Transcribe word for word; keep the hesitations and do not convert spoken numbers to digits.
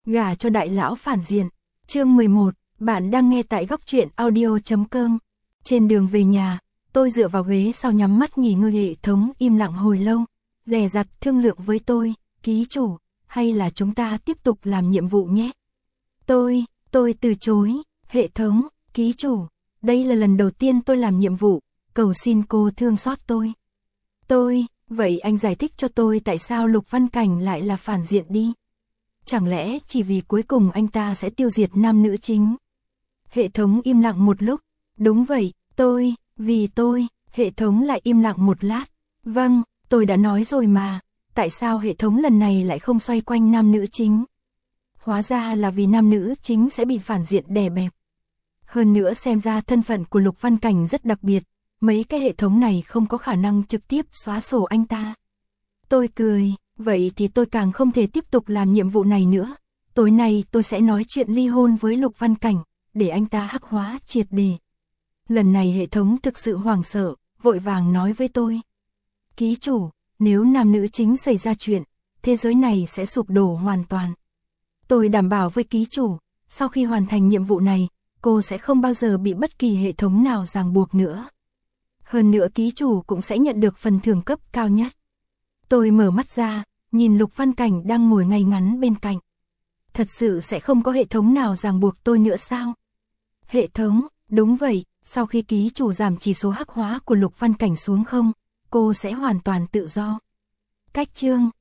Gả cho đại lão phản diện. Chương mười một, bạn đang nghe tại góc truyện audio chấm com. Trên đường về nhà, tôi dựa vào ghế sau nhắm mắt nghỉ ngơi, hệ thống im lặng hồi lâu, dè dặt thương lượng với tôi, ký chủ, hay là chúng ta tiếp tục làm nhiệm vụ nhé. Tôi, tôi từ chối, hệ thống, ký chủ, đây là lần đầu tiên tôi làm nhiệm vụ, cầu xin cô thương xót tôi. Tôi, vậy anh giải thích cho tôi tại sao Lục Văn Cảnh lại là phản diện đi. Chẳng lẽ chỉ vì cuối cùng anh ta sẽ tiêu diệt nam nữ chính? Hệ thống im lặng một lúc. Đúng vậy, tôi, vì tôi, hệ thống lại im lặng một lát. Vâng, tôi đã nói rồi mà, tại sao hệ thống lần này lại không xoay quanh nam nữ chính? Hóa ra là vì nam nữ chính sẽ bị phản diện đè bẹp. Hơn nữa xem ra thân phận của Lục Văn Cảnh rất đặc biệt, mấy cái hệ thống này không có khả năng trực tiếp xóa sổ anh ta. Tôi cười, vậy thì tôi càng không thể tiếp tục làm nhiệm vụ này nữa. Tối nay tôi sẽ nói chuyện ly hôn với Lục Văn Cảnh, để anh ta hắc hóa triệt đề. Lần này hệ thống thực sự hoảng sợ, vội vàng nói với tôi. Ký chủ, nếu nam nữ chính xảy ra chuyện, thế giới này sẽ sụp đổ hoàn toàn. Tôi đảm bảo với ký chủ, sau khi hoàn thành nhiệm vụ này, cô sẽ không bao giờ bị bất kỳ hệ thống nào ràng buộc nữa. Hơn nữa ký chủ cũng sẽ nhận được phần thưởng cấp cao nhất. Tôi mở mắt ra, nhìn Lục Văn Cảnh đang ngồi ngay ngắn bên cạnh. Thật sự sẽ không có hệ thống nào ràng buộc tôi nữa sao? Hệ thống, đúng vậy, sau khi ký chủ giảm chỉ số hắc hóa của Lục Văn Cảnh xuống không, cô sẽ hoàn toàn tự do. Cách chương,